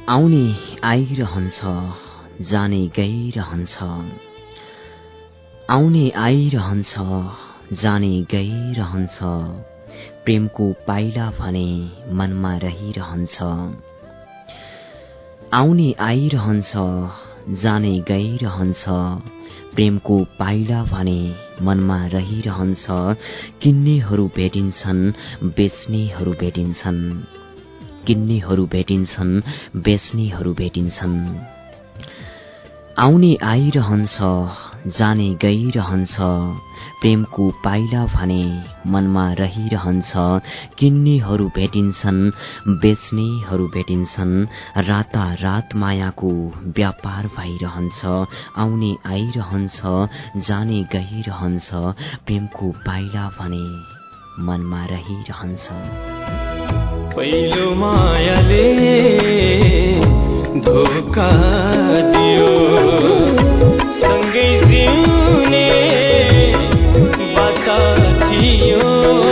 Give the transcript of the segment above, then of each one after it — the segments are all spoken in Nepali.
आउने आइरहन्छ, जाने गइरहन्छ। आउने आइरहन्छ, जाने गइरहन्छ। प्रेमको पाइला भने मनमा रहिरहन्छ। आउने आइरहन्छ, जाने गइरहन्छ। प्रेमको पाइला भने मनमा रहिरहन्छ। किन्नेहरू भेटिन्छन्, बेच्नेहरू भेटिन्छन्। किन्नेहरू भेटिन्छन्, बेच्नेहरू भेटिन्छन्। आउने आइरहन्छ, जाने गइरहन्छ। प्रेमको पाइला भने मनमा रहिरहन्छ। किन्नेहरू भेटिन्छन्, बेच्नेहरू भेटिन्छन्। रातारात मायाको व्यापार भइरहन्छ। आउने आइरहन्छ, जाने गइरहन्छ। प्रेमको पाइला भने मनमा रहिरहन्छ। पहिलो मायाले धोका दियो, सँगै जिउने बाचा थियो।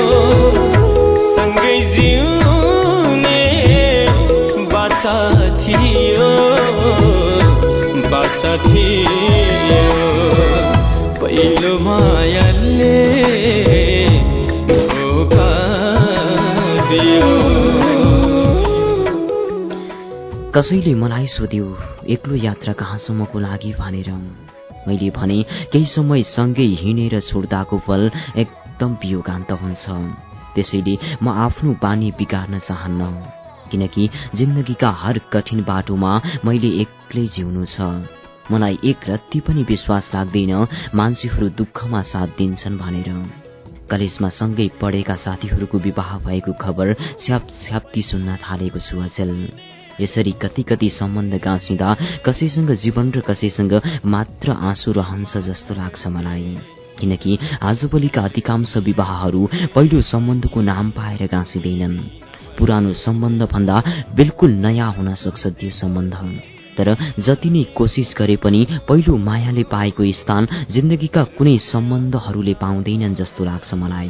सँगै जिउने बाचा थियो, बाचा थियो। पहिलो मायाले धोका दियो। कसैले मलाई सोध्यो एक्लो यात्रा कहाँसम्मको लागि भनेर। मैले भने केही समय सँगै हिँडेर छोड्दाको पल एकदम वियोगान्त हुन्छ। त्यसैले म आफ्नो बानी बिगार्न चाहन्न, किनकि जिन्दगीका हर कठिन बाटोमा मैले एक्लै जिउनु छ। मलाई एक रत्ती पनि विश्वास लाग्दैन मान्छेहरू दुःखमा साथ दिन्छन् भनेर। कलेजमा सँगै पढेका साथीहरूको विवाह भएको खबर छ्याप्ती सुन्न थालेको छु अचेल। यसरी कति कति सम्बन्ध गाँसिँदा कसैसँग जीवन र कसैसँग मात्र आँसु रहन्छ जस्तो लाग्छ मलाई। किनकि आजभोलिका अधिकांश विवाहहरू पहिलो सम्बन्धको नाम पाएर गाँसिँदैनन्। पुरानो सम्बन्ध भन्दा बिल्कुल नयाँ हुन सक्छ त्यो सम्बन्ध। तर जति नै कोसिस गरे पनि पहिलो मायाले पाएको स्थान जिन्दगीका कुनै सम्बन्धहरूले पाउँदैनन् जस्तो लाग्छ मलाई।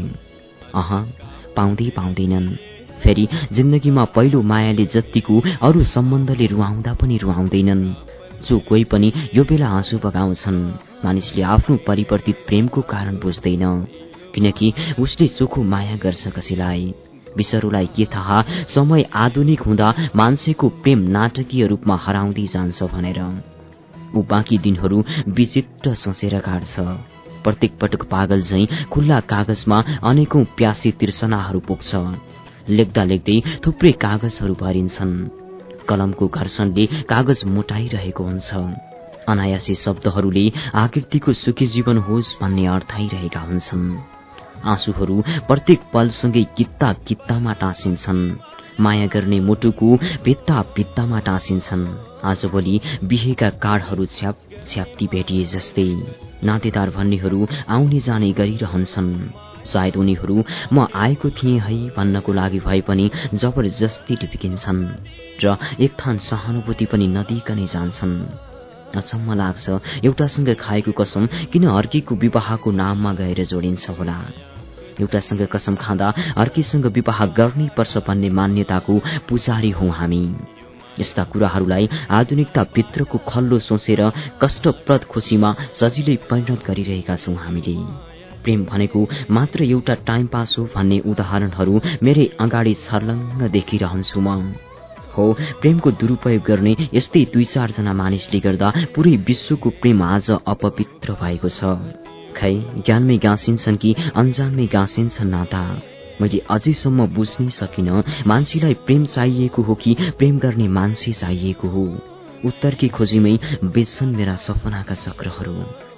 पाउँदैनन्। फेरि जिन्दगीमा पहिलो मायाले जत्तिको अरू सम्बन्धले रुवाउँदा पनि रुवाउँदैनन्। जो कोही पनि यो बेला आँसु बगाउँछन्, मानिसले आफ्नो परिवर्तित प्रेमको कारण बुझ्दैन। किनकि उसले चोखो माया गर्छ कसैलाई। विसरुलाई के थाहा समय आधुनिक हुँदा मान्छेको प्रेम नाटकीय रूपमा हराउँदै जान्छ भनेर। ऊ बाँकी दिनहरू विचित्र सोचेर काट्छ। प्रत्येक पटक पागल झैं खुल्ला कागजमा अनेकौं प्यासी तिर्सनाहरू पुग्छ। लेख्दा लेख्दै थुप्रै कागजहरू भरिन्छन्। कलमको घर्षणले कागज मोटाइरहेको हुन्छ। अनायासी शब्दहरूले आकृतिको सुखी जीवन होस् भन्ने अर्थाइरहेका हुन्छन्। आँसुहरू प्रत्येक पलसँगै कित्ता कित्तामा टाँसिन्छन्। माया गर्ने मुटुको भित्ता भित्तामा टाँसिन्छन्। आजभोलि बिहेका कार्डहरू छ्याप्ती भेटिए जस्तै। नातेदार भन्नेहरू आउने जाने गरिरहन्छन्। सायद उनीहरू म आएको थिएँ है भन्नको लागि भए पनि जबरजस्ती लिपिकिन्छन् र एक थान सहानुभूति पनि नदिकनै जान्छन्। अचम्म लाग्छ एउटासँग खाएको कसम किन अर्कीको विवाहको नाममा गएर जोडिन्छ होला। एउटासँग कसम खाँदा अर्कीसँग विवाह गर्नै पर्छ भन्ने मान्यताको पुजारी हौं हामी। यस्ता कुराहरूलाई आधुनिकता भित्रको खल्लो सोचेर कष्टप्रद खुसीमा सजिलै परिणत गरिरहेका छौं हामीले। प्रेम भनेको मात्र एउटा टाइम पास हो भन्ने उदाहरणहरू मेरै अगाडि छर्लङ्ग देखिरहन्छु म। हो, प्रेमको दुरुपयोग गर्ने यस्तै 2-4 जना मानिसले गर्दा पुरै विश्वको प्रेम आज अपवित्र भएको छ। खै ज्ञानमै गाँसिन्छन् कि अन्जानमै गाँसिन्छन् नाता। मैले अझैसम्म बुझ्नै सकिन मान्छेलाई प्रेम चाहिएको हो कि प्रेम गर्ने मान्छे चाहिएको हो। उत्तरकी खोजीमै बेच्छन् मेरा सपनाका चक्रहरू।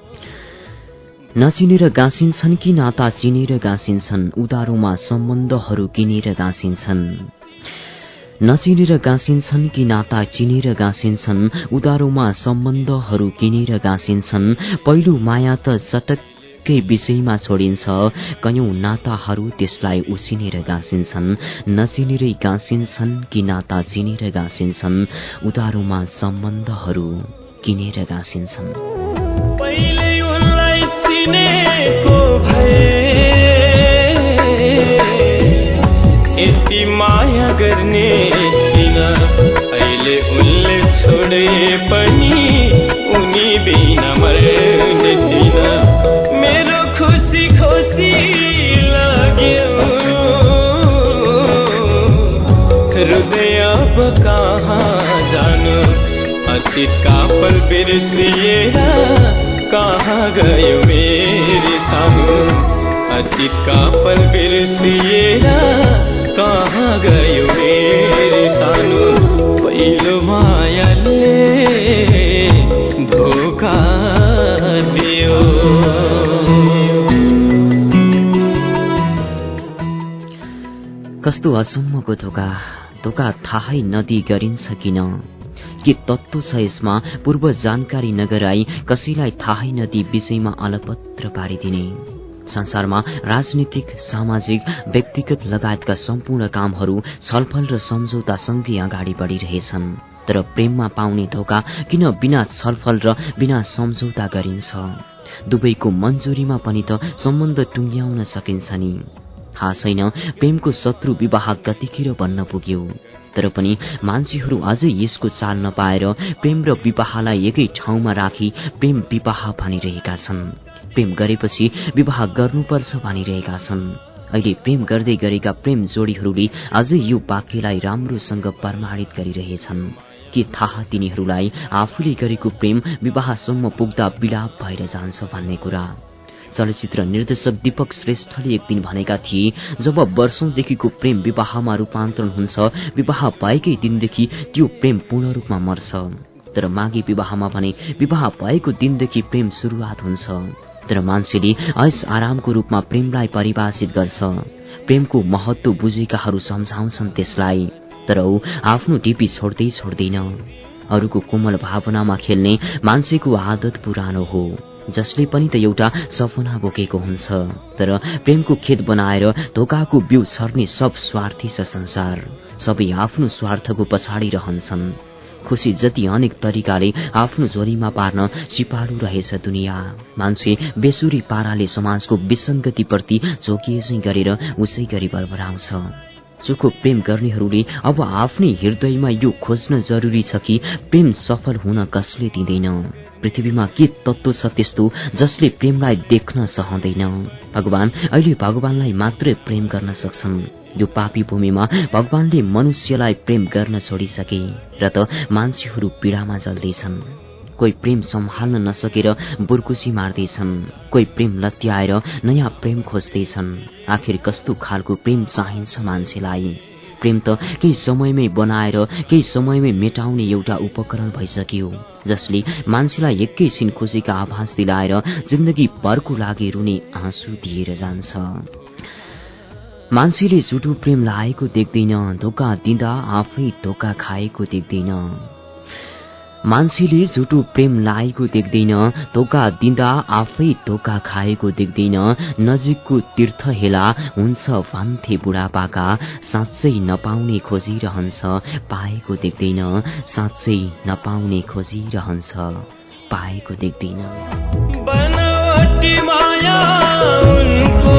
नचिनेर गाँसिन्छन् कि नाता चिनेर गाँसिन्छन्। उधारोमा सम्बन्धहरू किनेर गाँसिन्छन्। नचिनेर गाँसिन्छन् कि नाता चिनेर गाँसिन्छन्। उधारोमा सम्बन्धहरू किनेर गाँसिन्छन्। पहिलो माया त चटक्कै विषयमा छोडिन्छ। कयौं नाताहरू त्यसलाई उसिनेर गाँसिन्छन्। नचिनेरै गाँसिन्छन् कि नाता चिनेर गाँसिन्छन्। उधारोमा सम्बन्धहरू किनेर गाँसिन्छन्। चिनेको भए यति माया गर्ने किन अहिले छोडे पनि उनी बिना मर्ने थिइन मेरो खुसी खुसी लाग्यो हृदय अब कहाँ जानु अतीतका पल बिर्सिएर कहाँ गयो मेरी सानो अतीतका पल बिर्सिएर कहाँ गयो मेरी सानो पहिलो मायाले धोका दियो कस्तो अचम्मको धोका थाहै नदिई गरिन्छ किन के तत्त्व छ यसमा पूर्व जानकारी नगराई कसैलाई थाहै नदिई विषयमा अलपत्र पारिदिने संसारमा राजनीतिक सामाजिक व्यक्तिगत लगायतका सम्पूर्ण कामहरू छलफल र सम्झौतासँगै अगाडि बढिरहेछन् तर प्रेममा पाउने धोका किन बिना छलफल र बिना सम्झौता गरिन्छ दुवैको मन्जुरीमा पनि त सम्बन्ध टुङ्ग्याउन सकिन्छ नि थाहा छैन प्रेमको शत्रु विवाह कतिखेर बन्न पुग्यो तर पनि मान्छेहरू अझै यसको चाल नपाएर प्रेम र विवाहलाई एकै ठाउँमा राखी प्रेम विवाह भनिरहेका छन् प्रेम गरेपछि विवाह गर्नुपर्छ भनिरहेका छन् अहिले प्रेम गर्दै गरेका प्रेम जोडीहरूले अझै यो वाक्यलाई राम्रोसँग प्रमाणित गरिरहेछन् के थाहा तिनीहरूलाई आफूले गरेको प्रेम विवाहसम्म पुग्दा विलाप भएर जान्छ भन्ने कुरा चलचित्र निर्देशक दीपक श्रेष्ठले एक दिन भनेका थिए जब वर्षौंदेखिको प्रेम विवाहमा रूपान्तरण हुन्छ विवाह भएकै दिनदेखि त्यो प्रेम पूर्ण रूपमा मर्छ तर माघी विवाहमा भने विवाह भएको दिनदेखि प्रेम सुरुवात हुन्छ तर मान्छेले ऐश आरामको रूपमा प्रेमलाई परिभाषित गर्छ प्रेमको महत्व बुझेकाहरू सम्झाउँछन् त्यसलाई तर ऊ आफ्नो ढिपी छोड्दैन अरूको कोमल भावनामा खेल्ने मान्छेको आदत पुरानो हो जसले पनि त एउटा सपना बोकेको हुन्छ तर प्रेमको खेत बनाएर धोकाको बिउ छर्ने सब स्वार्थी छ संसार सबै आफ्नो स्वार्थको पछाडि रहन्छन् खुशी जति अनेक तरिकाले आफ्नो झोलीमा पार्न सिपालु रहेछ दुनिया मान्छे बेसुरी पाराले समाजको विसङ्गतिप्रति झोकिएझै गरेर उसै गरी बरबराउँछ सुखो प्रेम गर्नेहरूले अब आफ्नै हृदयमा यो खोज्न जरुरी छ कि प्रेम सफल हुन कसले दिँदैन पृथ्वीमा के तत्त्व छ त्यस्तो जसले प्रेमलाई देख्न सहँदैन भगवान अहिले भगवानलाई मात्रै प्रेम गर्न सक्छन् यो पापी भूमिमा भगवानले मनुष्यलाई प्रेम गर्न छोडिसके र त मान्छेहरू पीडामा जल्दैछन् कोही प्रेम सम्हाल्न नसकेर बुर्कुसी मार्दैछन् कोही प्रेम लत्याएर नयाँ प्रेम खोज्दैछन् आखिर कस्तो खालको प्रेम चाहिन्छ मान्छेलाई प्रेम त केही समयमै बनाएर केही समयमै मेटाउने एउटा उपकरण भइसक्यो जसले मान्छेलाई एकैछिन खुसीका आभास दिलाएर जिन्दगी भरको लागि रुने आँसु दिएर जान्छ मान्छेले झुटो प्रेम लागेको देख्दैन धोका दिँदा आफै धोका खाएको देख्दैन मान्छेले झुटो प्रेम लागेको देख्दैन धोका दिँदा आफै धोका खाएको देख्दैन नजिकको तीर्थ हेला हुन्छ भन्थे बुढापाका साँच्चै नपाउने खोजिरहन्छ पाएको देख्दैन साँच्चै नपाउने खोजिरहन्छ पाएको देख्दैन बनावटी माया उनको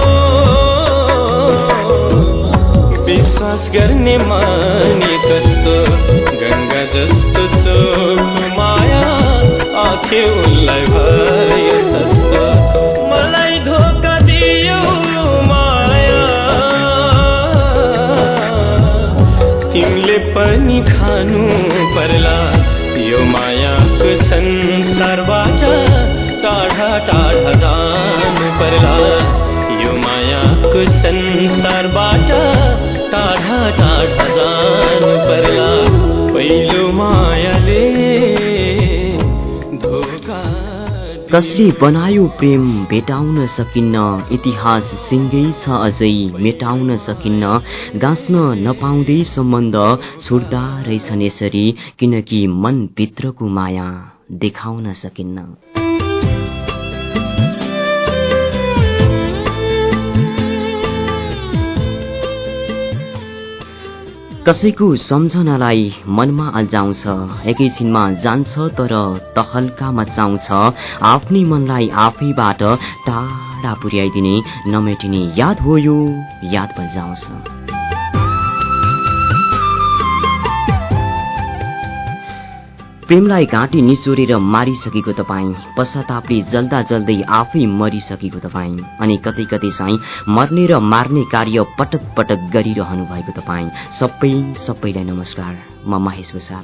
विश्वास गर्ने माने कस्तो गंगा जस्तो चोख माया आखे उनलाई भयो सस्तो मलाई धोका दियो माया तिमीले पनि खानु पर्ला यो मायाको संसारबाट टाढा टाढा जानु पर्ला यो मायाको संसारबाट टाढा टाढा जानु पर्ला पहिलो मायाले धोका कसले बनायो प्रेम भेटाउन सकिन्न इतिहास सिङ्गै छ अझै मेटाउन सकिन्न गाँच्न नपाउँदै सम्बन्ध छुट्दा रहेछन् यसरी किनकि मनभित्रको माया देखाउन सकिन्न कसैको सम्झनालाई मनमा अल्झाउँछ एकैछिनमा जान्छ तर तहल्का मचाउँछ आफ्नै मनलाई आफैबाट टाढा पुर्याइदिने नमेटिने याद हो यो याद बजाउँछ प्रेमलाई घाँटी निचोरेर मारिसकेको तपाईँ, पश्चातापले जल्दा जल्दै आफै मरिसकेको तपाईँ, अनि कतै कतै चाहिँ मर्ने र मार्ने कार्य पटक पटक गरिरहनु भएको तपाईँ, सबैलाई नमस्कार। म महेश भुसाल।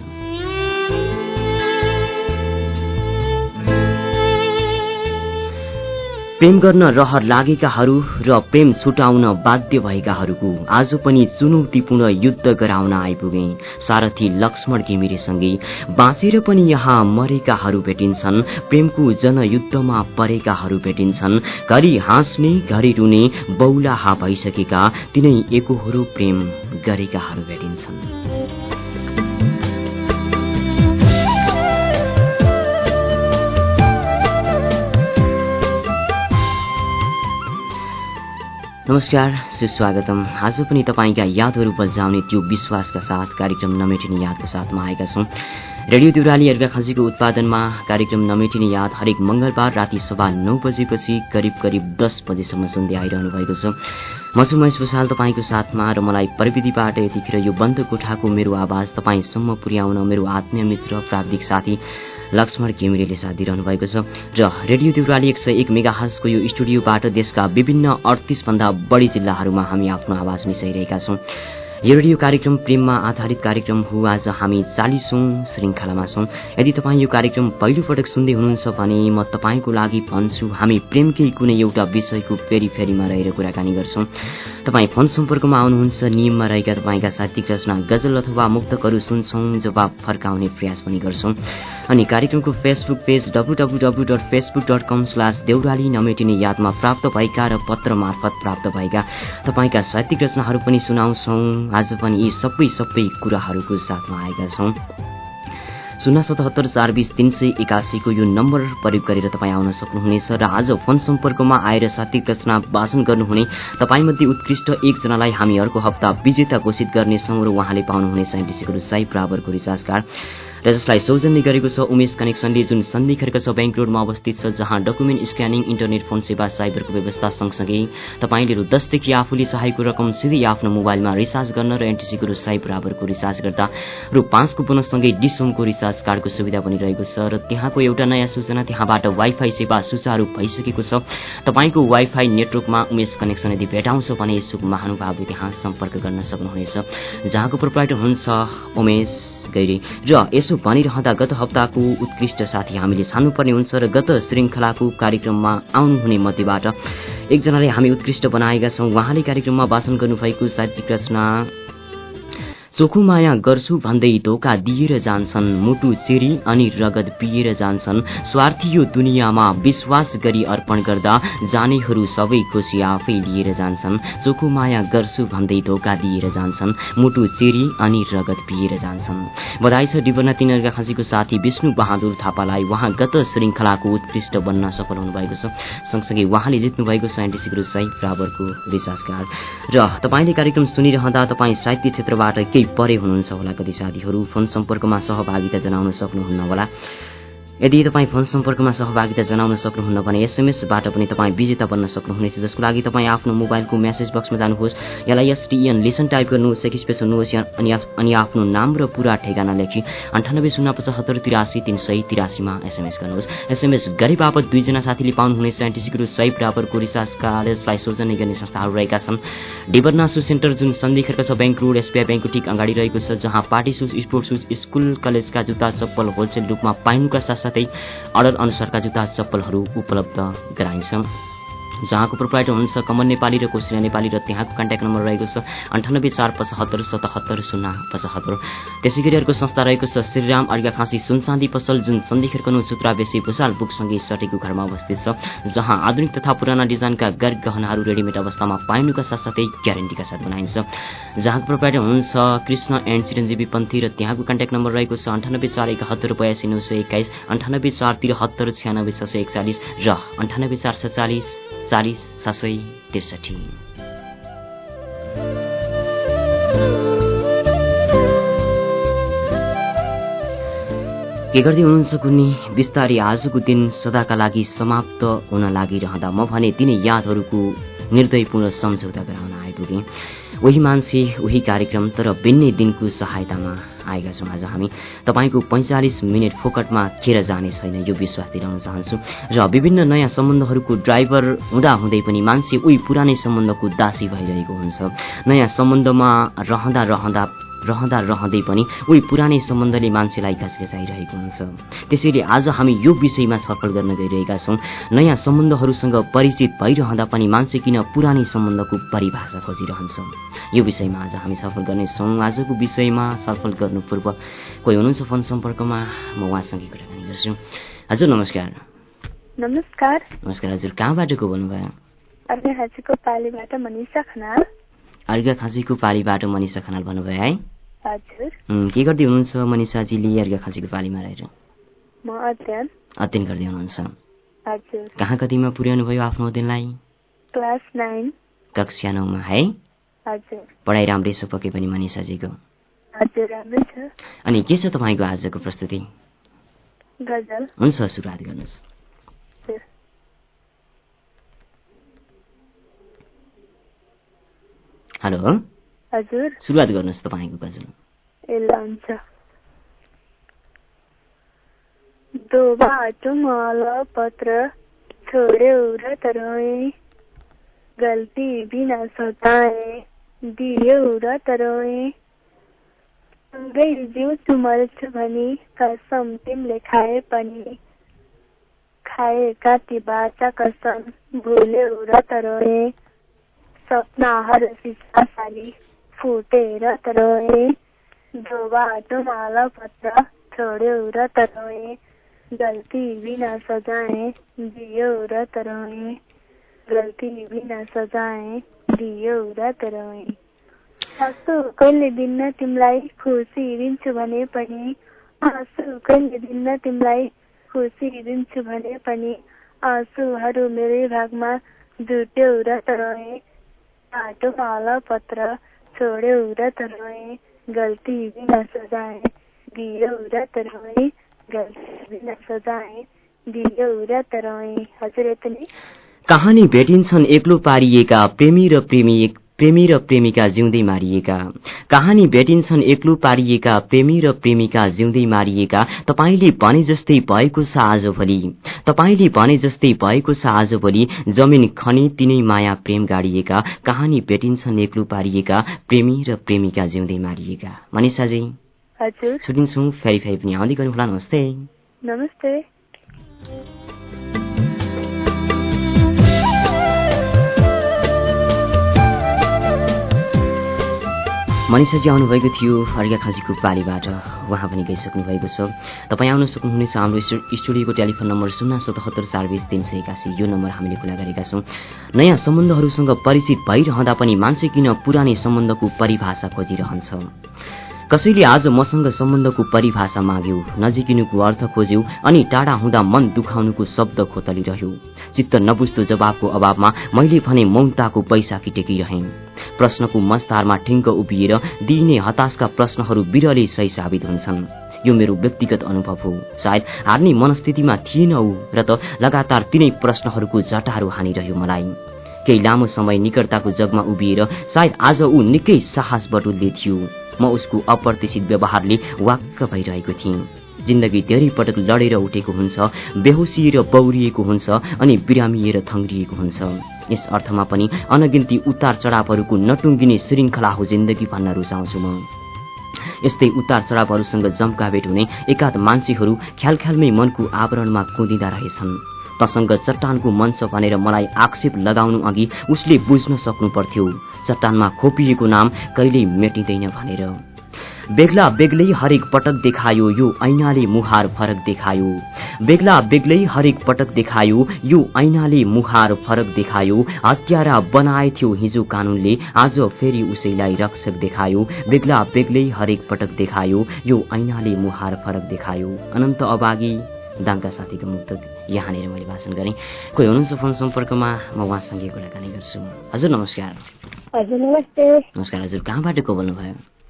प्रेम गर्न रहर लागेकाहरू र प्रेम छुटाउन बाध्य भएकाहरूको आज पनि चुनौतीपूर्ण युद्ध गराउन आइपुगे। सारथी लक्ष्मण घिमिरेसँगै बाँचेर पनि यहाँ मरेकाहरू भेटिन्छन्, प्रेमको जनयुद्धमा परेकाहरू भेटिन्छन्, घरि हाँस्ने घरि रुने बौलाहा भइसकेका तिनै एकोहोरो प्रेम गरेकाहरू भेटिन्छन्। नमस्कार, सुस्वागतम। आज पनि तपाईका यादहरू बल्झाउने त्यो विश्वासका साथ कार्यक्रम नमेटिने यादको साथमा आएका छौं। रेडियो देउराली अर्घाखाँचीको उत्पादनमा कार्यक्रम नमेटिने याद हरेक मंगलबार राति 9:15 बजेपछि करिब 10 बजेसम्म सुन्दै आइरहनु भएको छ। म छु महेश भुसाल तपाईको साथमा, र मलाई प्रविधिबाट यतिखेर यो बन्द कोठाको मेरो आवाज तपाईसम्म पुर्याउन मेरो आत्मीय मित्र प्राविधिक साथी लक्ष्मण घिमिरेले साथ दिइरहनु भएको छ। र रेडियो देउराली 101 मेगाहर्जको यो स्टुडियोबाट देशका विभिन्न 38 भन्दा बढी जिल्लाहरूमा हामी आफ्नो आवाज मिसाइरहेका छौं। यो रेडियो कार्यक्रम प्रेममा आधारित कार्यक्रम हो। आज हामी 40औं श्रृंखलामा छौं। यदि तपाईँ यो कार्यक्रम पहिलो पटक सुन्दै हुनुहुन्छ भने म तपाईको लागि भन्छु, हामी प्रेमकै कुनै एउटा विषयको फेरीमा रहेर कुराकानी गर्छौं। तपाईँ फोन सम्पर्कमा आउनुहुन्छ, नियममा रहेका तपाईका साहित्यिक रचना, गजल अथवा मुक्तकहरू सुन्छौं, जवाब फर्काउने प्रयास पनि गर्छौं। अनि कार्यक्रमको फेसबुक पेज www.facebook.com/देउराली नमेटिने यादमा प्राप्त भएका र पत्र मार्फत प्राप्त भएका तपाईका साहित्यिक रचनाहरू पनि सुनाउँछौं। आज पनि यी सबै कुराहरूको साथमा आएका छौं। 077-420-381 को यो नम्बर प्रयोग गरेर तपाईँ आउन सक्नुहुनेछ। र आज फोन सम्पर्कमा आएर साहित्यिक रचना वाचन गर्नुहुने तपाईमध्ये उत्कृष्ट एकजनालाई हामी अर्को हप्ता विजेता घोषित गर्नेछौं, र उहाँले पाउनुहुनेछ एनटिसीको रुसाई बराबरको रिचार्ज कार्ड, र जसलाई सौजन्य गरेको छ उमेश कनेक्सनले, जुन सन्धि खर्क छ बैंक रोडमा अवस्थित छ, जहाँ डकुमेन्ट स्क्यानिङ, इन्टरनेट फोन सेवा, साइबरको व्यवस्था सँगसँगै तपाईले रु 10 देखि आफूले चाहेको रकम सिधै आफ्नो मोबाइलमा रिचार्ज गर्न र एनटिसीको रुसाई बराबरको रिचार्ज गर्दा रु 5 को बोनससँगै डिसोमको रिचार्ज कार्डको सुविधा पनि रहेको छ। र त्यहाँको एउटा नयाँ सूचना, त्यहाँबाट वाइफाई सेवा सुचारू भइसकेको छ। तपाईको वाइफाई नेटवर्कमा उमेश कनेक्सन यदि भेटाउँछ भने यसो महानुभावले त्यहाँ सम्पर्क गर्न सक्नुहुनेछ, जहाँको प्रोप्राइटर हुन्छ उमेश गैरे। र यसो भनिरहँदा गत हप्ताको उत्कृष्ट साथी हामीले छान्नुपर्ने हुन्छ, र गत श्रृंखलाको कार्यक्रममा आउनुहुने मध्येबाट एकजनाले हामी उत्कृष्ट बनाएका छौं। उहाँले कार्यक्रममा वाचन गर्नुभएको साहित्यिक रचना चोखो माया गर्छु भन्दै धोका दिएर जान्छन्, मुटु चेरी अनि रगत पिएर जान्छन्, स्वार्थी यो दुनियाँमा विश्वास गरी अर्पण गर्दा जानेहरू सबै खुशी आफै लिएर जान्छन्। चोखो माया गर्छु भन्दै धोका दिएर जान्छन्, मुटु चेरी अनि रगत पिएर जान्छन्। बधाई छ डिबर्ना 3 अर्घाखाँचीको साथी विष्णु बहादुर थापालाई। उहाँ गत श्रृंखलाको उत्कृष्ट बन्न सफल हुनुभएको छ। सँगसँगै उहाँले जित्नु भएको छ एनटिसीको रुसाई बराबरको रिचार्ज कार्ड। र तपाईले कार्यक्रम सुनिरहँदा तपाईँ साहित्य क्षेत्रबाट केही परे हुनुहुन्छ होला। कति साथीहरू फोन सम्पर्कमा सहभागिता जनाउन सक्नुहुन्न होला। यदि तपाईँ फोन सम्पर्कमा सहभागिता जनाउन सक्नुहुन्न भने एसएमएसबाट पनि तपाईँ विजेता बन्न सक्नुहुनेछ, जसको लागि तपाईँ आफ्नो मोबाइलको मेसेज बक्समा जानुहोस्, LISTEN लिसन टाइप गर्नुहोस्, एक स्पेस हुनुहोस् अनि आफ्नो नाम र पूरा ठेगाना लेखी 9807738383 मा एसएमएस गर्नुहोस्। एसएमएस गरे बापत 2 जना साथीले पाउनुहुनेछ एनटिसीको रुसाई बराबरको रिचार्ज कार्ड। यसलाई सौजन्य गर्ने संस्थाहरू रहेका छन् डिबर्ना सु सेन्टर, जुन सन्धि खर्क छ बैंक रोड, एसबीआई बैंकको ठीक अगाडि रहेको छ, जहाँ party shoes, sports shoes, school कलेजका जुत्ता चप्पल होलसेल रूपमा पाइनुका साथै अर्डर अनुसारका जुत्ता चप्पलहरू उपलब्ध गराइन्छ, जहाँको प्रोप्राइटर हुनुहुन्छ कमल नेपाली र कोशिला नेपाली। र त्यहाँको कन्ट्याक्ट नम्बर रहेको छ 9847777075। त्यसै गरी अर्को संस्था रहेको छ श्रीराम अर्घाखाँची सुनचाँदी पसल, जुन सन्धिखर्कनु सुत्रा बेसी भुसाल बुकसँगै सटेको घरमा अवस्थित छ, जहाँ आधुनिक तथा पुराना डिजाइनका गहनाहरू रेडिमेड अवस्थामा पाइनुका साथसाथै ग्यारेन्टीका साथ बनाइन्छ, जहाँको प्रोप्राइटर हुनुहुन्छ कृष्ण एन्ड चिरञ्जीवी पन्थी। र त्यहाँको कन्ट्याक्ट नम्बर रहेको छ 9847182921, 9843769641 र 9844040663। के गर्दै हुनुहुन्छ कुन्नी? बिस्तारै आजको दिन सदाका लागि समाप्त हुन लागिरहँदा म भने तिनै यादहरूको निर्दयपूर्ण सम्झौता गराउन आएको आइपुगे। उही मान्छे उही कार्यक्रम तर भिन्नै दिनको सहायतामा आएका छौँ आज हामी। तपाईँको 45 मिनट फोकटमा खेर जाने छैन यो विश्वास दिलाउन चाहन्छु। र विभिन्न नयाँ सम्बन्धहरूको ड्राइभर हुँदाहुँदै पनि मान्छे उही पुरानै सम्बन्धको दासी भइरहेको हुन्छ। नयाँ सम्बन्धमा रहँदै पनि उही पुरानै सम्बन्धले मान्छेलाई घचघचाइरहेको हुन्छ। त्यसैले आज हामी यो विषयमा छलफल गर्न गइरहेका छौँ। नयाँ सम्बन्धहरूसँग परिचित भइरहँदा पनि मान्छे किन पुरानै सम्बन्धको परिभाषा खोजिरहन्छ, यो विषयमा आज हामी छलफल गर्नेछौँ। आजको विषयमा छलफल गर्नु पूर्व कोही हुनुहुन्छ फोन सम्पर्कमा, म उहाँसँगै कुराकानी गर्छु। हजुर नमस्कार। नमस्कार। नमस्कार हजुर, कहाँबाट को बोल्नुभयो? अर्घाखाँचीको पालीबाट मनिषा खनाल। अर्घाखाँचीको पालीबाट मनिषा खनाल भन्नुभयो है? हजुर। के गर्दै हुनुहुन्छ मनिषाजीले अर्घाखाँचीको पालीमा रहेर? म अध्ययन गर्दै हुनुहुन्छ। हजुर। कहाँ कतिमा पुर्याउनु भयो आफ्नो अध्ययनलाई? क्लास 9 कक्षा 9 मा है? हजुर। पढाइ राम्रै छ पक्कै पनि मनिषाजीको? हजुर राम्रै छ। अनि के छ तपाईँको आजको प्रस्तुति? गजल। हुन्छ सुरुवात गर्नुहोस्। हेलो। हजुर। सुरुवात गर्नुहोस् तपाईँको गजल। ए ल हुन्छ। दो बाटो माला पत्र छोड्यौ र तरोए, गल्ती बिना सताए दियौ र तरोए, सँगै जिउँछु मर्छु भनी कसम तिमीले खाए पनि, खाए काटी बाचा कसम भुल्यौ र तरोए, सपनाहरू सिसा साली फुटेर तरोए, दो बाटो माला पत्र छोड्यौ र तरोए, गल्ती बिना सजाए दियौ र तरोए, गल्ती बिना सजाए दियौ र तरोए, आँसु कहिले दिन्न तिमीलाई खुसी दिन्छु भने पनि, आँसु कहिले दिन्न तिमीलाई खुसी दिन्छु भने पनि, आँसुहरू मेरै भागमा जुट्यौ र तरोए, बाटो माला पत्र छोड्यौ र तरोए, गल्ती बिना सजाए दियौ र तरोए, गल्ती बिना सजाए दियौ र तरोए। हजुर यति नै। कहानी भेटिन्छन् एक्लो पारिएका प्रेमी र प्रेमिका जिउँदै मारिएका, कहानी भेटिन्छन् एक्लो पारिएका प्रेमी र प्रेमिका जिउँदै मारिएका, तपाईले भने जस्तै भएको छ आजभोलि, तपाईले भने जस्तै भएको छ आजभोलि, जमिन खनी तिनै माया प्रेम गाडिएका, कहानी भेटिन्छन् एक्लो पारिएका प्रेमी र प्रेमिका जिउँदै मारिएका। मनिषाजी हजुर छुटिन्छौँ, फेरि पनि आउँदै गर्नुहोला। नमस्ते। नमस्ते। मनिषाजी आउनुभएको थियो अर्घाखाँचीको पालीबाट, उहाँ पनि गइसक्नु भएको छ। तपाईँ आउन सक्नुहुनेछ हाम्रो स्टुडियोको टेलिफोन नम्बर 077402381, यो नम्बर हामीले खुला गरेका छौँ। नयाँ सम्बन्धहरूसँग परिचित भइरहँदा पनि मान्छे किन पुरानै सम्बन्धको परिभाषा खोजिरहन्छ? कसैले आज मसँग सम्बन्धको परिभाषा माग्यो, नजिकिनुको अर्थ खोज्यो, अनि टाढा हुँदा मन दुखाउनुको शब्द खोतलिरह्यो। चित्त नबुझ्दो जवाबको अभावमा मैले भने मौनताको बैसाखी टेकिरहेँ। प्रश्नको मस्तारमा ठिङ्ग उभिएर दिइने हताशका प्रश्नहरू बिरलै सही साबित हुन्छन्। यो मेरो व्यक्तिगत अनुभव हो। सायद हार्ने मनस्थितिमा थिएन ऊ, र त लगातार तिनै प्रश्नहरूको जटाहरू हानिरह्यो मलाई। केही लामो समय निकटताको जगमा उभिएर सायद आज ऊ निकै साहस बटुल्दै थियो। म उसको अप्रत्याशित व्यवहारले वाक्क भइरहेको थिएँ। जिन्दगी धेरै पटक लडेर उठेको हुन्छ, बेहोसिएर बौरिएको हुन्छ, अनि बिरामिएर थङ्ग्रिएको हुन्छ। यस अर्थमा पनि अनगिन्ती उतार चढावहरूको नटुङ्गिने श्रृङ्खला हो जिन्दगी भन्न रुचाउँछु म। यस्तै उतार चढावहरूसँग जम्का भेट हुने एकाध मान्छेहरू ख्यालख्यालमै मनको आवरणमा कुदिँदा रहेछन्। तसँग चट्टानको मन छ भनेर मलाई आक्षेप लगाउनु अघि उसले बुझ्न सक्नु पर्थ्यो, चट्टानमा खोपिएको नाम कहिल्यै मेटिँदैन भनेर। बेग्ला बेग्लै हरेक पटक देखायो यो ऐनाले मुहार फरक देखायो, बेग्ला बेग्लै हरेक पटक देखायो यो ऐनाले मुहार फरक देखायो, हत्यारा बनाएथ्यो हिजो कानूनले आज फेरि उसैलाई रक्षक देखायो, बेग्ला बेग्लै हरेक पटक देखायो यो ऐनाले मुहार फरक देखायो। अनन्त अभागी दाङका साथीको मुक्तक यहाँनिर मैले भाषण गरेँ। कोही हुनुहुन्छ फोन सम्पर्कमा, म उहाँसँगै कुराकानी गर्छु। हजुर नमस्कार। हजुर नमस्ते। नमस्कार हजुर, कहाँबाट को बोल्नुभयो?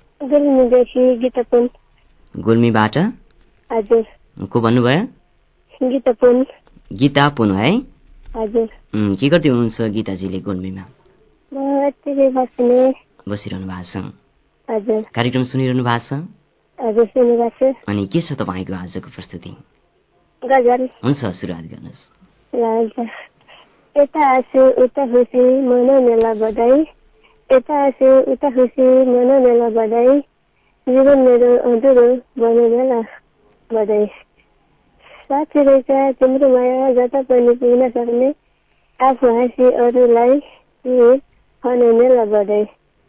गीतापुन। गुल्मीबाट? हजुर। को भन्नुभयो? गीतापुन। गीतापुन है? हजुर। के गर्दै हुनुहुन्छ गीताजीले गुल्मीमा? म यतिकै बसिरहनु भएको छ। हजुर कार्यक्रम सुनिरहनु भएको छ? हजुर सुन्नुभएको छ। अनि के छ तपाईँको आजको प्रस्तुति? गजल। हुन्छ, सुरुवात गर्नुहोस्। ल हुन्छ। यता आँसु उता खुसी मनाउनेला बधाई, यता आँसु उता खुसी मनाउनेला बधाई, जीवन मेरो अधुरो बनाउनेला बधाई। साथी रहेछ तिम्रो माया जता पनि पुग्न सक्ने, आफू हाँसी अरूलाई बनाउनेला बधाई।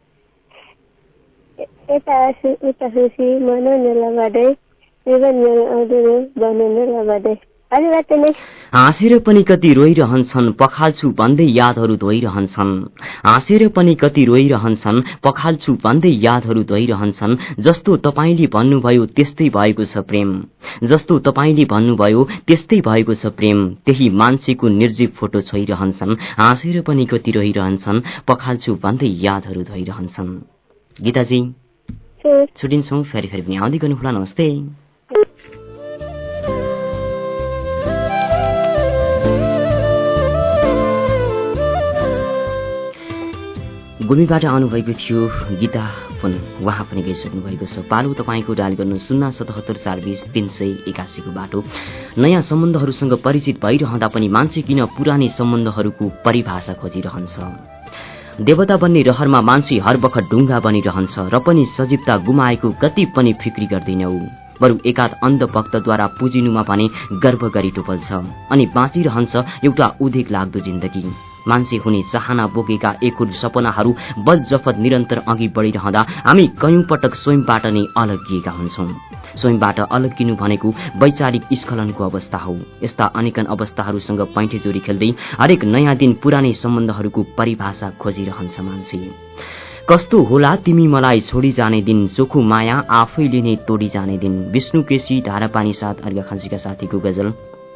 यता आँसु उता खुसी मनाउनेला बधाई, जीवन मेरो अधुरो बनाउनेला बधाई। हाँसेर पनि कति रोइरहन्छन् पखाल्छु भन्दै यादहरू धोइरहन्छन्, हाँसेर पनि कति रोइरहन्छन् पखाल्छु भन्दै यादहरू धोइरहन्छन्। जस्तो तपाईँले भन्नुभयो त्यस्तै भएको छ प्रेम, जस्तो तपाईँले भन्नुभयो त्यस्तै भएको छ प्रेम, त्यही मान्छेको निर्जीव फोटो छोइरहन्छन्, हाँसेर पनि कति रोइरहन्छन् पखाल्छु भन्दै यादहरू धोइरहन्छन्। गीताजी छुटिन्छौँ, फेरि फेरि पनि आउँदै गर्नुहोला। नमस्ते। गुल्मीबाट आउनुभएको थियो गीता पुन, उहाँ पनि गइसक्नु भएको छ। पालो तपाईँको डायल गर्नु 077402381 को बाटो। नयाँ सम्बन्धहरूसँग परिचित भइरहँदा पनि मान्छे किन पुरानै सम्बन्धहरूको परिभाषा खोजिरहन्छ? देवता बन्ने रहरमा मान्छे हर बखत ढुङ्गा बनिरहन्छ र पनि सजीवता गुमाएको कति पनि फिक्री गर्दैनौ। बरु एकाध अन्धभक्तद्वारा पुजिनुमा भने गर्व गरी टोपल्छ अनि बाँचिरहन्छ एउटा उदेक लाग्दो जिन्दगी। मान्छे हुने चाहना बोकेका एकुल सपनाहरू बलजफत निरन्तर अघि बढिरहँदा हामी कयौं पटक स्वयंबाट नै अलगिएका हुन्छौं। स्वयंबाट अलगिनु भनेको वैचारिक स्खलनको अवस्था हो। यस्ता अनेकन अवस्थाहरूसँग पैँठेजोरी खेल्दै हरेक नयाँ दिन पुरानै सम्बन्धहरूको परिभाषा खोजिरहन्छ मान्छे। कस्तो होला तिमी मलाई छोडी जाने दिन, चोखो माया आफैले नै तोडी जाने दिन। विष्णु केसी धारापानी साथ अर्घाखाँचीका साथीको गजल।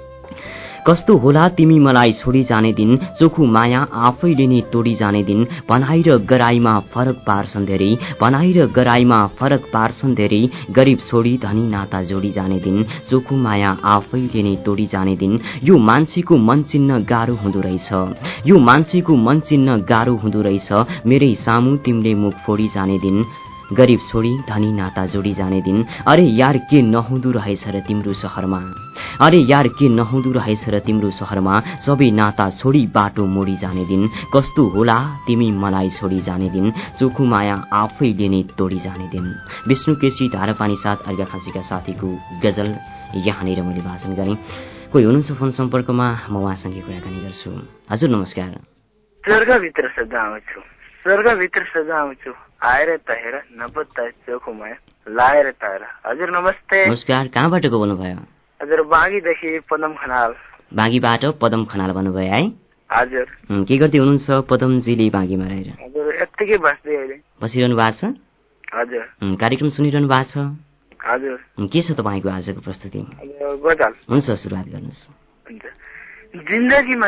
कस्तो होला तिमी मलाई छोडी जाने दिन, चोखो माया आफैले नै तोडी जाने दिन। भनाइ र गराइमा फरक पार्छन् धेरै, भनाइ र गराइमा फरक पार्छन् धेरै। गरीब छोडी धनी नाता जोडी जाने दिन, चोखो माया आफैले नै तोडी जाने दिन। यो मान्छेको मन चिन्न गाह्रो हुँदो रहेछ, यो मान्छेको मन चिन्न गाह्रो हुँदो रहेछ। मेरै सामु तिमीले मुख फोडी जाने दिन, गरीब छोडी धनी नाता जोडी जाने दिन। अरे यार के नहुँदो रहेछ र तिम्रो शहरमा, अरे यार के नहुँदो रहेछ र तिम्रो शहरमा। सबै नाता छोडी बाटो मोडी जाने दिन, कस्तो होला तिमी मलाई छोडी जाने दिन। चोखो माया आफैले नै तोडी जाने दिन। विष्णु केसी धारापानी साथ अर्घाखाँचीका साथीको गजल यहाँनिर मैले वाचन गरेँ। कोही हुनुहुन्छ फोन सम्पर्कमा, म उहाँसँगै कुराकानी गर्छु। हजुर नमस्कार। स्वर्गभित्र सदा आउँछु, स्वर्गभित्र सदा आउँछु, आएर तहेर नबत्ता चोखो माया लाएर तहेर। हजुर नमस्ते। नमस्कार, कहाँबाट को बोल्नुभयो? हजुर बाँगीदेखि पदम खनाल। बाँगीबाट पदम खनाल भन्नुभयो है? हजुर। के गर्दै हुनुहुन्छ पदमजीले बाँगीमा रहेर? हजुर यत्तिकै बस्दै अहिले बसिरहनु भएको छ? हजुर। कार्यक्रम सुनिरहनु भएको छ? हजुर। के छ तपाईँको आजको प्रस्तुति? गजल। हुन्छ, सुरुवात गर्नुहोस्। हुन्छ। जिन्दगीमा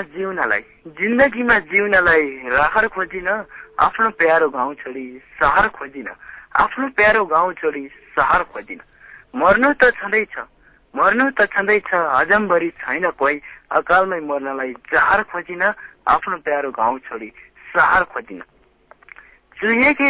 जिउनलाई रहर खोजिन, आफ्नो प्यारो गाउँ छोडी सहर खोजिन, आफ्नो प्यारो गाउँ छोडी सहर खोजिन। मर्नु त छँदैछ, अजम्बरी छैन कोही, अकालमै मर्नलाई जहर खोजिन, आफ्नो प्यारो गाउँ छोडी सहर खोजिन। चुहिएकै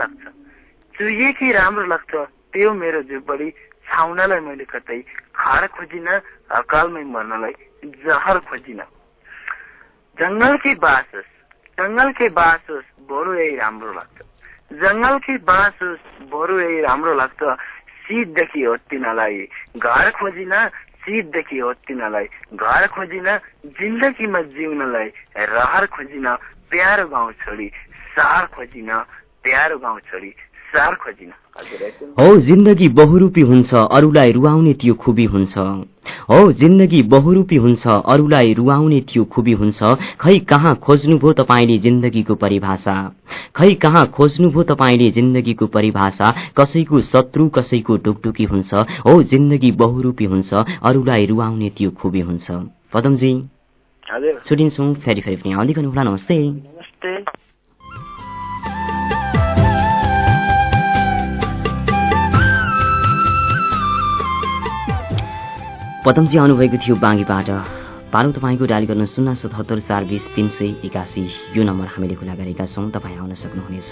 राम्रो लाग्छ, त्यो मेरो जुब्बडी छाउनलाई मैले कतै खार खोजिन, अकालमै मर्नलाई जहर खोजिन। जंगलकै बास होस् बरु यही राम्रो लाग्छ, जंगलकै बास होस् बरु यही राम्रो लाग्छ। शीतदेखि होत्तिनलाई घर खोजिन, शीतदेखि होत्तिनलाई घर खोजिन। जिन्दगीमा जिउनलाई रहर खोजिन, प्यारो गाउँ छोडी सहर खोजिन, प्यारो गाउँ छोडी सहर खोजिन। हो जिन्दगी बहुरूपी हुन्छ, अरूलाई रुवाउने त्यो खुबी हुन्छ। हो जिन्दगी बहुरूपी हुन्छ, अरूलाई रुवाउने त्यो खुबी हुन्छ। खै कहाँ खोज्नुभयो तपाईले जिन्दगीको परिभाषा, खै कहाँ खोज्नुभयो तपाईले जिन्दगीको परिभाषा। कसैको शत्रु कसैको ढुकढुकी हुन्छ, हो जिन्दगी बहुरूपी हुन्छ, अरूलाई रुवाउने त्यो खुबी हुन्छ। पदमजी छुटिन्छौँ, फेरि फेरि पनि आउँदै गर्नुहोला। नमस्ते। नमस्ते। पदमजी आउनुभएको थियो बाँगीबाट। पालो तपाईँको डायल गर्न 077420381 यो नम्बर हामीले खुला गरेका छौँ, तपाईँ आउन सक्नुहुनेछ।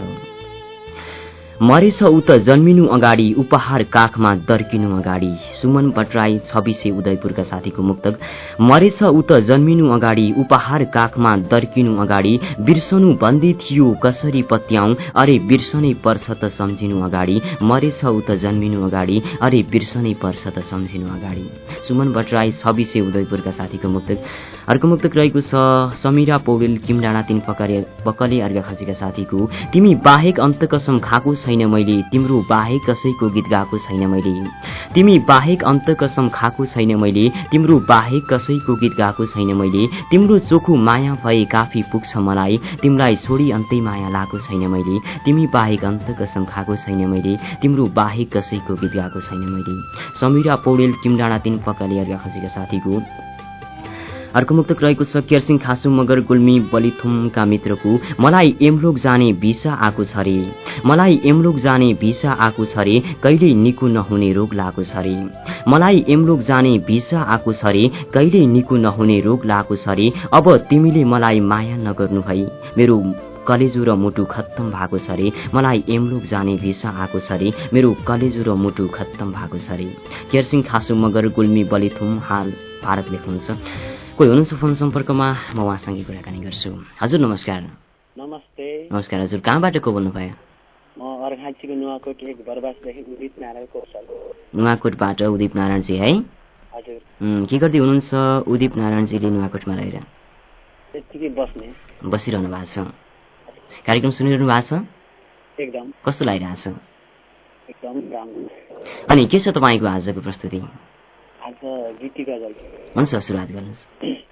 मरेछ उत जन्मिनु अगाडि उपहार काखमा दर्किनु अगाडि, सुमन भट्टराई 26 उदयपुरका साथीको मुक्तक। मरेछ उत जन्मिनु अगाडि उपहार काखमा दर्किनु अगाडि, बिर्सनु भन्दै थियो कसरी पत्याउँ, अरे बिर्सनै पर्छ त सम्झिनु अगाडि। मरेछ उत जन्मिनु अगाडि, अरे बिर्सनै पर्छ त सम्झिनु अगाडि। सुमन भट्टराई 26 उदयपुरका साथीको मुक्तक। अर्को मुक्तक रहेको छ समीरा पौडेल किमडाँडा 3 पकले अर्घाखाँचीका साथीको। तिमी बाहेक अन्त कसम खाएको छैन मैले, तिम्रो बाहेक कसैको गीत गाएको छैन मैले। तिमी बाहेक अन्त कसम खाएको छैन मैले, तिम्रो बाहेक कसैको गीत गाएको छैन मैले। तिम्रो चोखो माया भए काफी पुग्छ मलाई, तिमीलाई छोडी अन्तै माया लागेको छैन मैले। तिमी बाहेक अन्त कसम खाएको छैन मैले, तिम्रो बाहेक कसैको गीत गाएको छैन मैले। समीरा पौडेल किमडाँडा 3 पकले अर्घाखाँचीका साथीको। अर्को मुक्तक रहेको छ केरसिंह खासु मगर गुल्मी बलिथुमका मित्रको। मलाई एमलोक जाने भिसा आएको छ रे, मलाई एमलोक जाने भिसा आएको छ रे, कहिल्यै निको नहुने रोग लागेको छ रे। मलाई एमलोक जाने भिसा आएको छ रे, कहिल्यै निको नहुने रोग लागेको छ रे। अब तिमीले मलाई माया नगर्नु भई, मेरो कलेजो र मुटु खत्तम भएको छ रे। मलाई एमलोक जाने भिसा आएको छ रे, मेरो कलेजो र मुटु खत्तम भएको छ रे। केरसिंह खासु मगर गुल्मी बलिथुम हाल भारत लेख्नुहुन्छ। कोही हुनुहुन्छ फोन सम्पर्कमा, म उहाँसँगै कुराकानी गर्छु। हजुर नमस्कार। नमस्ते। नमस्कार हजुर, कहाँबाट को बोल्नुभयो? म अर्घाखाँचीको नुवाकोट एक बरबासदेखि उदित नारायण कौशल। नुवाकोटबाट उदित नारायणजी है? हजुर। के गर्दै हुनुहुन्छ उदित नारायणजीले नुवाकोटमा रहेर? त्यतिकै बसिरहनु भएको छ। कार्यक्रम सुनिरहनु भएको छ? एकदम। कस्तो लागिरहेछ? एकदम राम्रो। अनि के छ तपाईँको आजको प्रस्तुति? आज गीती गजल हुन्छ, सुरुवात गर्नुहोस्।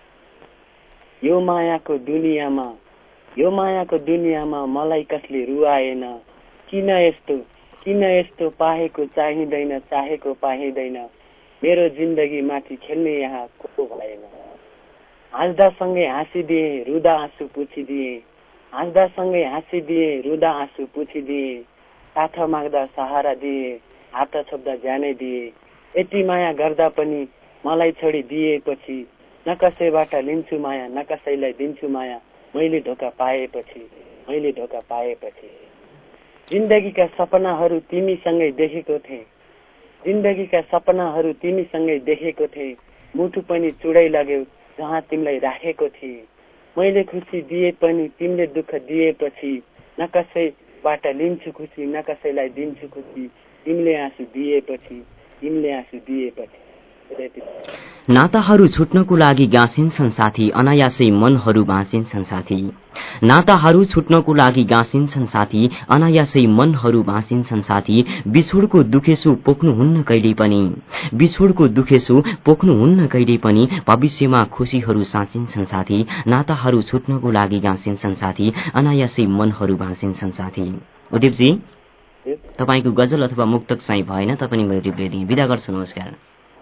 यो मायाको दुनियाँमा मलाई कसले रुवाएन, किन यस्तो पाएको चाहिँदैन, चाहेको पाइँदैन, मेरो जिन्दगी माथि खेल्ने यहाँ को भएन। हाँस्दासँगै हाँसिदिए, रुदा आँसु पुछिदिए, हाँस्दासँगै हाँसिदिए, रुदा आँसु पुछिदिए, साथ माग्दा सहारा दिए, हात छोप्दा ज्यानै दिए। यति माया गर्दा पनि मलाई छोडी दिएपछि, न कसैबाट लिन्छु माया, न कसैलाई दिन्छु माया, मैले धोका पाएपछि। जिन्दगीका सपनाहरू तिमीसँगै देखेको थिएँ, मुटु पनि चुडै लाग्यो जहाँ तिमीलाई राखेको थिएँ। मैले खुसी दिए पनि तिमीले दुःख दिएपछि, न कसैबाट लिन्छु खुसी, न कसैलाई दिन्छु खुसी, तिमीले आँसु दिएपछि। नाताहरू छुट्नको लागि गाँसिन्छन् साथी, अनायासै मनहरू भाँचिन्छन् साथी। नाताहरू छुट्नको लागि गाँसिन्छन् साथी, अनायासै मनहरू भाँचिन्छन् साथी। बिछोडको दुखेसो पोख्नुहुन्न कहिल्यै पनि, भविष्यमा खुसीहरू साँचिन्छन् साथी। नाताहरू छुट्नको लागि गाँसिन्छन् साथी, अनायासै मनहरू भाँचिन्छन् साथी। उदीपजी, तपाईको गजल अथवा मुक्तक चाहिँ भएन, तपाईँ मैले रिप्लाई दिएँ। बिदा गर्छु, नमस्कार।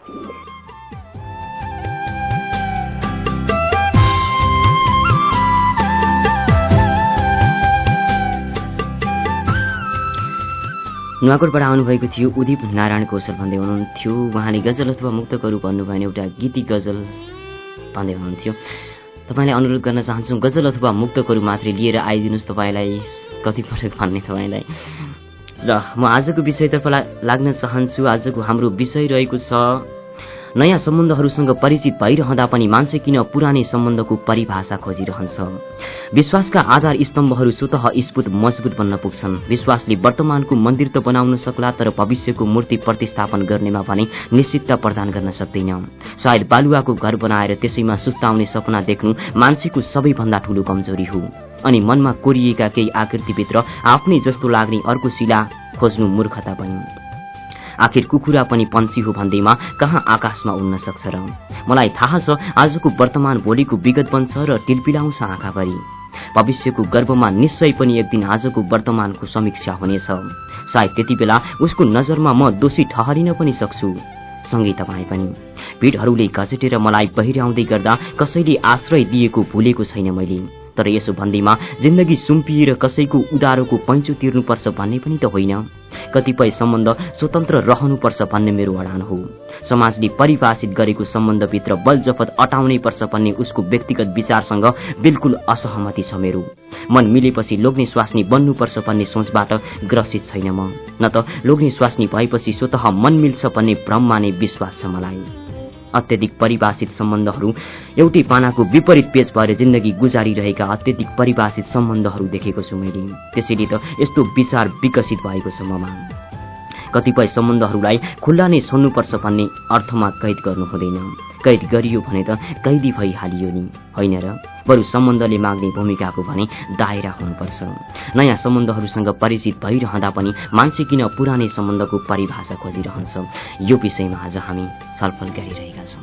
नुवाकोटबाट आउनुभएको थियो उदित नारायण कौशल भन्दै हुनुहुन्थ्यो। उहाँले गजल अथवा मुक्तकहरू भन्नु भएन, एउटा गीती गजल भन्दै हुनुहुन्थ्यो। तपाईँलाई अनुरोध गर्न चाहन्छु, गजल अथवा मुक्तकहरू मात्रै लिएर आइदिनुहोस्। तपाईँलाई कतिपटक भन्ने तपाईँलाई। र म आजको विषयतर्फ लाग्न चाहन्छु। आजको हाम्रो विषय रहेको छ नयाँ सम्बन्धहरूसँग परिचित भइरहँदा पनि मान्छे किन पुरानै सम्बन्धको परिभाषा खोजिरहन्छ। विश्वासका आधार स्तम्भहरू स्वतः स्फुट मजबुत बन्न पुग्छन्। विश्वासले वर्तमानको मन्दिर त बनाउन सक्ला, तर भविष्यको मूर्ति प्रतिस्थापन गर्नेमा भने निश्चितता प्रदान गर्न सक्दैन। सायद बालुवाको घर बनाएर त्यसैमा सुस्ताउने सपना देख्नु मान्छेको सबैभन्दा ठूलो कमजोरी हो। अनि मनमा कोरिएका केही आकृतिभित्र आफ्नै जस्तो लाग्ने अर्को शिला खोज्नु मूर्खता पनि। आखिर कुखुरा पनि पन्छी हो भन्दैमा कहाँ आकाशमा उड्न सक्छ र? मलाई थाहा छ आजको वर्तमान भोलिको विगत बन्छ र टिलपिलाउँछ आँखाभरि। भविष्यको गर्भमा निश्चय पनि एक दिन आजको वर्तमानको समीक्षा हुनेछ। सायद त्यति बेला उसको नजरमा म दोषी ठहरिन पनि सक्छु, सँगै तपाईँ पनि। भीडहरूले घचेटेर मलाई बहिर्याउँदै गर्दा कसैले आश्रय दिएको भुलेको छैन मैले। तर यसो भन्दैमा जिन्दगी सुम्पिएर कसैको उधारोको पैँचो तिर्नुपर्छ भन्ने पनि त होइन। कतिपय सम्बन्ध स्वतन्त्र रहनुपर्छ भन्ने मेरो अडान हो। समाजले परिभाषित गरेको सम्बन्धभित्र बलजफत अटाउनै पर्छ भन्ने उसको व्यक्तिगत विचारसँग बिल्कुल असहमति छ मेरो। मन मिलेपछि लोग्ने स्वास्नी बन्नुपर्छ भन्ने सोचबाट ग्रसित छैन म, न त लोग्ने स्वास्नी भएपछि स्वतः मन मिल्छ भन्ने भ्रममा नै विश्वास छ मलाई। अत्यधिक परिभाषित सम्बन्धहरू एउटै पानाको विपरीत पेज भएर जिन्दगी गुजारिरहेका अत्यधिक परिभाषित सम्बन्धहरू देखेको छु मैले। त्यसैले त यस्तो विचार विकसित भएको छ ममा। कतिपय सम्बन्धहरूलाई खुल्ला नै छोड्नुपर्छ भन्ने अर्थमा कैद गर्नु हुँदैन। कैद गरियो भने त कैदी भइहालियो नि, होइन र? बरु सम्बन्धले माग्ने भूमिकाको भने दायरा हुनुपर्छ। नयाँ सम्बन्धहरूसँग परिचित भइरहँदा पनि मान्छे किन पुरानै सम्बन्धको परिभाषा खोजिरहन्छ, यो विषयमा आज हामी छलफल गरिरहेका छौँ।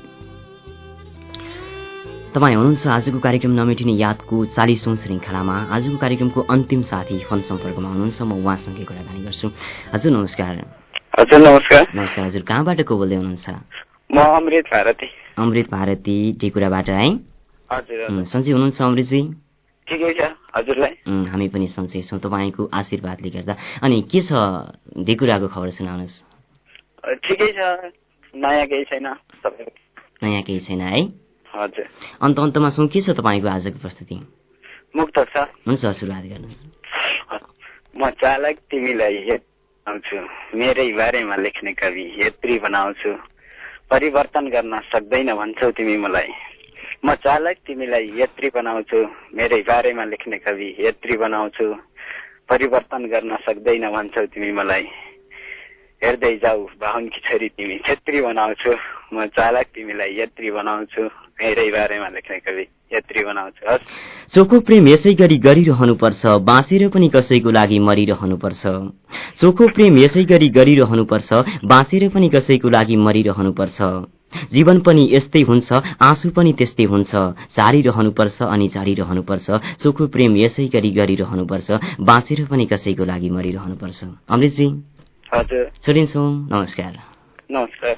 तपाईँ हुनुहुन्छ आजको कार्यक्रम नमेटिने यादको 40औं श्रृङ्खलामा। आजको कार्यक्रमको अन्तिम साथी फोन सम्पर्कमा हुनुहुन्छ, म उहाँसँगै कुराकानी गर्छु। हजुर नमस्कार। हजुर नमस्कार। नमस्कार हजुर, कहाँबाट को बोल्दै हुनुहुन्छ? म अमृत भारती। अमृत भारती ढेकुराबाट है? हजुर। सन्चै हुनुहुन्छ अमृतजी? ठिकै छ हजुरलाई? हामी पनि सन्चै छौँ तपाईँको आशीर्वादले गर्दा। अनि के छ ढेकुराको खबर सुनाउनुहोस्। ठिकै छ, नयाँ केही छैन। नयाँ केही छैन है? हजुर। अन्तमा छौँ, के छ तपाईँको आजको प्रस्तुति? मुक्तक छ। हुन्छ सुरुवात गर्नुहोस्। म चालक तिमीलाई बनाउँछु, मेरै बारेमा लेख्ने कवि यत्री बनाउँछु, परिवर्तन गर्न सक्दैन भन्छौ तिमी मलाई। म चालक तिमीलाई यत्री बनाउँछु, मेरै बारेमा लेख्ने कवि यत्री बनाउँछु, परिवर्तन गर्न सक्दैन भन्छौ तिमी मलाई। हेर्दै जाऊ बाहुनकी छोरी तिमी छेत्री बनाउँछु, म चालक तिमीलाई यत्री बनाउँछु, मेरै बारेमा लेख्ने कवि यत्री बनाउँछु। चोखो प्रेम यसै गरी गरिरहनुपर्छ, बाँचेर पनि कसैको लागि मरिरहनुपर्छ। चोखो प्रेम यसै गरी गरिरहनुपर्छ, बाँचेर पनि कसैको लागि मरिरहनुपर्छ। जीवन पनि यस्तै हुन्छ, आँसु पनि त्यस्तै हुन्छ, झारिरहनुपर्छ अनि झारिरहनुपर्छ। चोखो प्रेम यसै गरी गरिरहनुपर्छ, बाँचेर पनि कसैको लागि मरिरहनुपर्छ। अमृतजी हजुर, छोडिन्छौँ, नमस्कार। नमस्कार।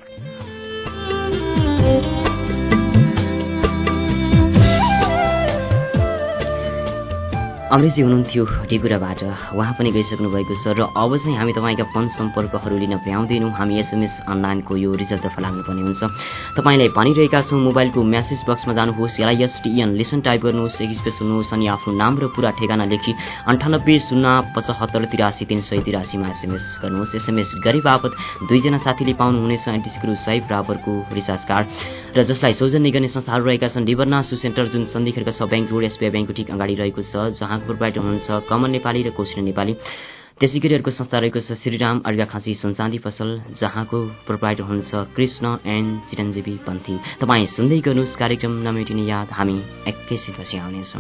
अमृतजी हुनुहुन्थ्यो ढेकुराबाट, उहाँ पनि गइसक्नु भएको छ। र अब चाहिँ हामी तपाईँका फोन सम्पर्कहरू लिन भ्याउँदैनौँ, हामी एसएमएस अनलाइनको यो रिजल्टतर्फ लाग्नुपर्ने हुन्छ। तपाईँलाई भनिरहेका छौँ, मोबाइलको म्यासेज बक्समा जानुहोस्, LISTEN लिसन टाइप गर्नुहोस्, एक स्पेस हुनुहोस् अनि आफ्नो नाम र पुरा ठेगाना लेखी 9807738383मा एसएमएस गर्नुहोस्। एसएमएस गरे बापत 2 जना साथीले पाउनुहुनेछ 98 रु 100 बराबरको रिचार्ज कार्ड, र जसलाई सौजन्य गर्ने संस्थाहरू रहेका छन् डिबर्ना सु सेन्टर, जुन सन्धिखर्क छ बैंक रोड SBI बैंकको ठिक अगाडि रहेको छ, जहाँ प्रोभाइडर हुनुहुन्छ कमन नेपाली र कोसिन नेपाली। त्यसै गरी अर्को संस्था रहेको छ श्रीराम अर्घाखाँची सुनचाँदी पसल, जहाँको प्रोभाइडर हुनुहुन्छ कृष्ण एन्ड चिरञ्जीवी पन्थी। तपाईँ सुन्दै गर्नुहोस् कार्यक्रम नमेटिने याद, हामी एकैछिनपछि आउनेछौँ।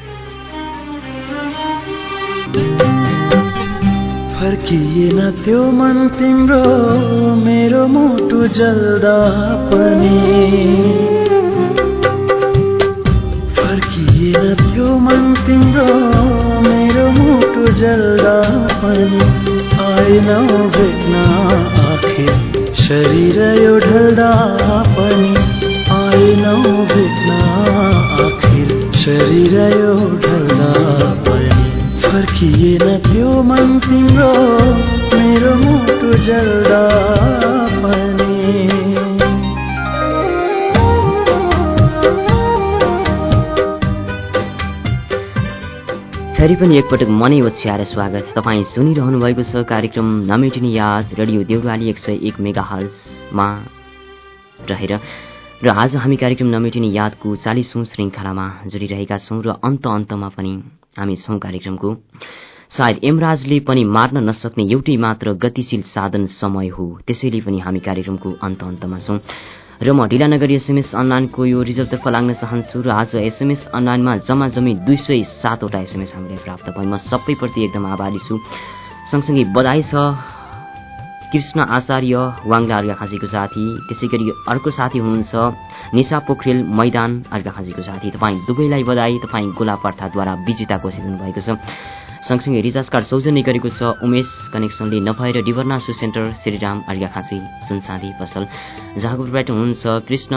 फर्किएन त्यो मन तिम्रो मेरो मुटु जल्दा पनि, फर्किएन त्यो मन तिम्रो मेरो मुटु जल्दा पनि, आएनौ भेट्न आखिर शरीर यो ढल्दा पनि, आएनौ भेट्न आखिर शरीर यो ढल्दा पनि, फर्किएन त्यो मन तिम्रो मेरो मुटु जल्दा पनि। फेरि पनि एकपटक मनै ओछ्याएर स्वागत। तपाईँ सुनिरहनु भएको छ कार्यक्रम नमेटिने याद रेडियो देउराली 101 मेगाहर्जमा रहेर, र आज हामी कार्यक्रम नमेटिने यादको 40औं श्रृङ्खलामा जोडिरहेका छौँ। र अन्तमा पनि हामी छौँ कार्यक्रमको। सायद यमराजले पनि मार्न नसक्ने एउटै मात्र गतिशील साधन समय हो, त्यसैले पनि हामी कार्यक्रमको अन्तमा छौँ। र म ढिलानगर एसएमएस अनलाइनको यो रिजल्टतर्फ लाग्न चाहन्छु। र आज एसएमएस अनलाइनमा जम्मी 207 वटा एसएमएस हामीलाई प्राप्त भयो। म सबैप्रति एकदम आभारी छु। सँगसँगै बधाई छ कृष्ण आचार्य वाङ्ला अर्घाखाँचीको साथी, त्यसै गरी अर्को साथी हुनुहुन्छ निशा पोखरेल मैदान अर्घाखाँचीको साथी। तपाईँ दुवैलाई बधाई, तपाईँ गोला प्रथाद्वारा विजेता घोषित हुनुभएको छ। सँगसँगै रिचार्ज कार्ड सौजन्य गरेको छ उमेश कनेक्सनले नभएर डिबर्ना सु सेन्टर श्रीराम अर्घाखाँची सुनचाँदी पसल, जहाँको प्रोभाइडर हुनुहुन्छ कृष्ण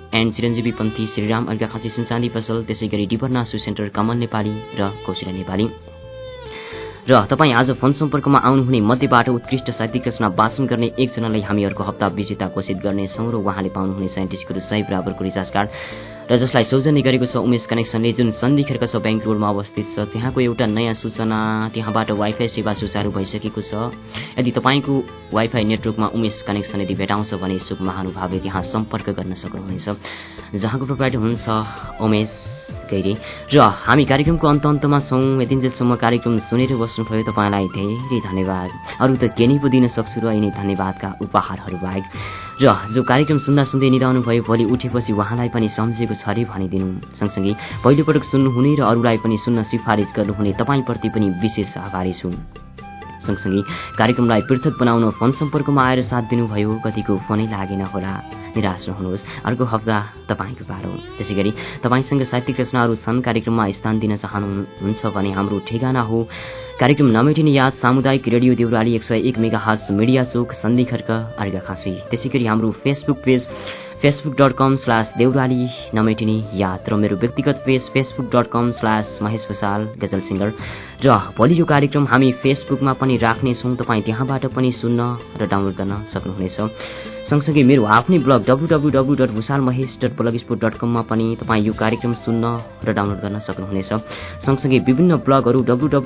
एन्ड चिरञ्जीवी पन्थी, श्रीराम अर्घाखाँची सुनचाँदी पसल, त्यसै गरी डिबरनासु सेन्टर कमल नेपाली र कौशिला नेपाली। र तपाईँ आज फोन सम्पर्कमा आउनुहुने मध्येबाट उत्कृष्ट साहित्यिक रचना वाचन गर्ने एकजनालाई हामी अर्को हप्ता विजेता घोषित गर्नेछौँ र उहाँले पाउनुहुने 37 करोड 100 बराबरको रिचार्ज कार्ड र जसलाई सौजन्य गरेको छ उमेश कनेक्सनले, जुन सन्धिखेरका छ ब्याङ्क रोडमा अवस्थित छ। त्यहाँको एउटा नयाँ सूचना, त्यहाँबाट वाइफाई सेवा सुचारू भइसकेको छ। यदि तपाईँको वाइफाई नेटवर्कमा उमेश कनेक्सन यदि भेटाउँछ भने शुभ महानुभावले त्यहाँ सम्पर्क गर्न सक्नुहुनेछ, जहाँको प्रोभाइडर हुनुहुन्छ उमेश गैरे। र हामी कार्यक्रमको अन्तमा छौँ। यतिन्जेलसम्म कार्यक्रम सुनेर बस्नुभयो तपाईँलाई धेरै धन्यवाद। अरू त के नै पो दिन सक्छु र यिनै धन्यवादका उपहारहरू बाहेक। र जो कार्यक्रम सुन्दा सुन्दै निदाउनु भयो, भोलि उठेपछि उहाँलाई पनि सम्झेको छ अरे भनिदिनु। सँगसँगै पहिलोपटक सुन्नुहुने र अरूलाई पनि सुन्न सिफारिस गर्नुहुने तपाईँप्रति पनि विशेष आभारी छु। सँगसँगै कार्यक्रमलाई पृथक बनाउन फोन सम्पर्कमा आएर साथ दिनुभयो, कतिको फोनै लागेन होला, निराश नहुनुहोस्, अर्को हप्ता तपाईँको पालो। त्यसै गरी तपाईँसँग साहित्यिक रचनाहरू छन्, कार्यक्रममा स्थान दिन चाहनुहुन्छ भने हाम्रो ठेगाना हो कार्यक्रम नमेटिने याद, सामुदायिक radio Deurali 101 megahertz, media Chowk, Sandhikharka, Arghakhanchi. त्यसै गरी हाम्रो फेसबुक पेज facebook.com/देउराली नमेटिने याद र मेरो व्यक्तिगत पेज facebook.com/महेश भुसाल गजल सिङ्गर। र भोलि यो कार्यक्रम हामी फेसबुकमा पनि राख्नेछौँ, तपाईँ त्यहाँबाट पनि सुन्न र डाउनलोड गर्न सक्नुहुनेछ। सँगसँगै मेरो आफ्नै ब्लग www.भुसालमहेश.blogspot.com मा पनि तपाईँ यो कार्यक्रम सुन्न र डाउनलोड गर्न सक्नुहुनेछ। सँगसँगै विभिन्न ब्लगहरू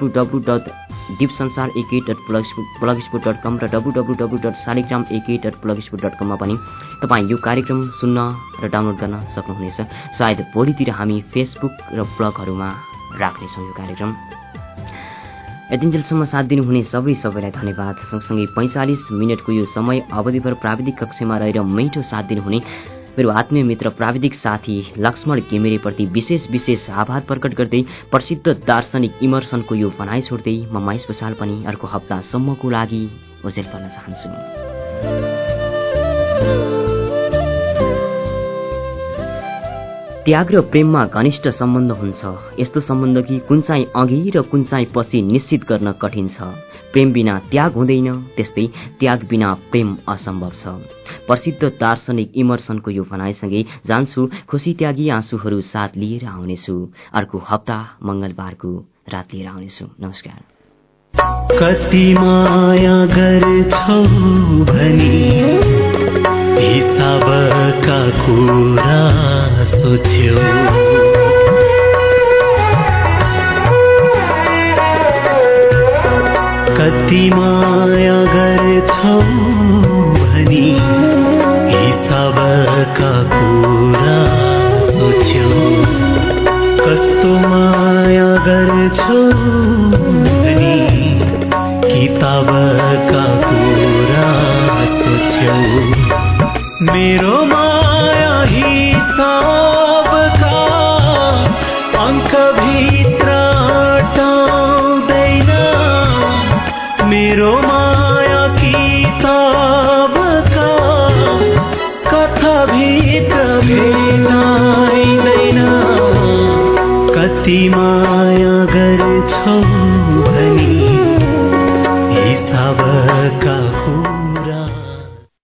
www.deepsansaar18.blogspot.com र www.saligram18.blogspot.com मा पनि तपाईँ यो कार्यक्रम सुन्न र डाउनलोड गर्न सक्नुहुनेछ। सायद भोलितिर हामी फेसबुक र ब्लगहरूमा राख्नेछौँ यो कार्यक्रम। यतिन्जेलसम्म साथ दिनुहुने सबैलाई धन्यवाद। सँगसँगै 45 मिनटको यो समय अवधिभर प्राविधिक कक्षमा रहेर मिठो साथ दिनुहुने मेरो आत्मीय मित्र प्राविधिक साथी लक्ष्मण घिमिरेप्रति विशेष आभार प्रकट गर्दै प्रसिद्ध दार्शनिक इमर्सनको यो भनाइ छोड्दै म महेश भुसाल पनि अर्को हप्तासम्मको लागि ओझेल पर्न चाहन्छु। त्याग र प्रेममा घनिष्ठ सम्बन्ध हुन्छ। यस्तो सम्बन्ध कि कुन चाहिँ अघि र कुन चाहिँ पछि निश्चित गर्न कठिन छ। प्रेम बिना त्याग हुँदैन, त्यस्तै त्याग बिना प्रेम असम्भव छ। प्रसिद्ध दार्शनिक इमर्सनको यो भनाइसँगै जान्छु, खुसी त्यागी आँसुहरू साथ लिएर आउनेछु। अर्को हप्ता मंगलबारको रात लिएर आउनेछु। नमस्कार। कति माया गर्छौ भनी हिसाबका कुरा सोच्यौ, कति माया गर्छौ भनी हिसाबका कुरा सोच्यौ, कस्तो माया गर्छौ भनी किताबका कुरा सोच्यौ। मेरो माया हिसाबका अङ्कभित्र टाउँदैन, मेरो माया किताबका कथाभित्र भेटाइँदैन। कति माया गर्छौ भनी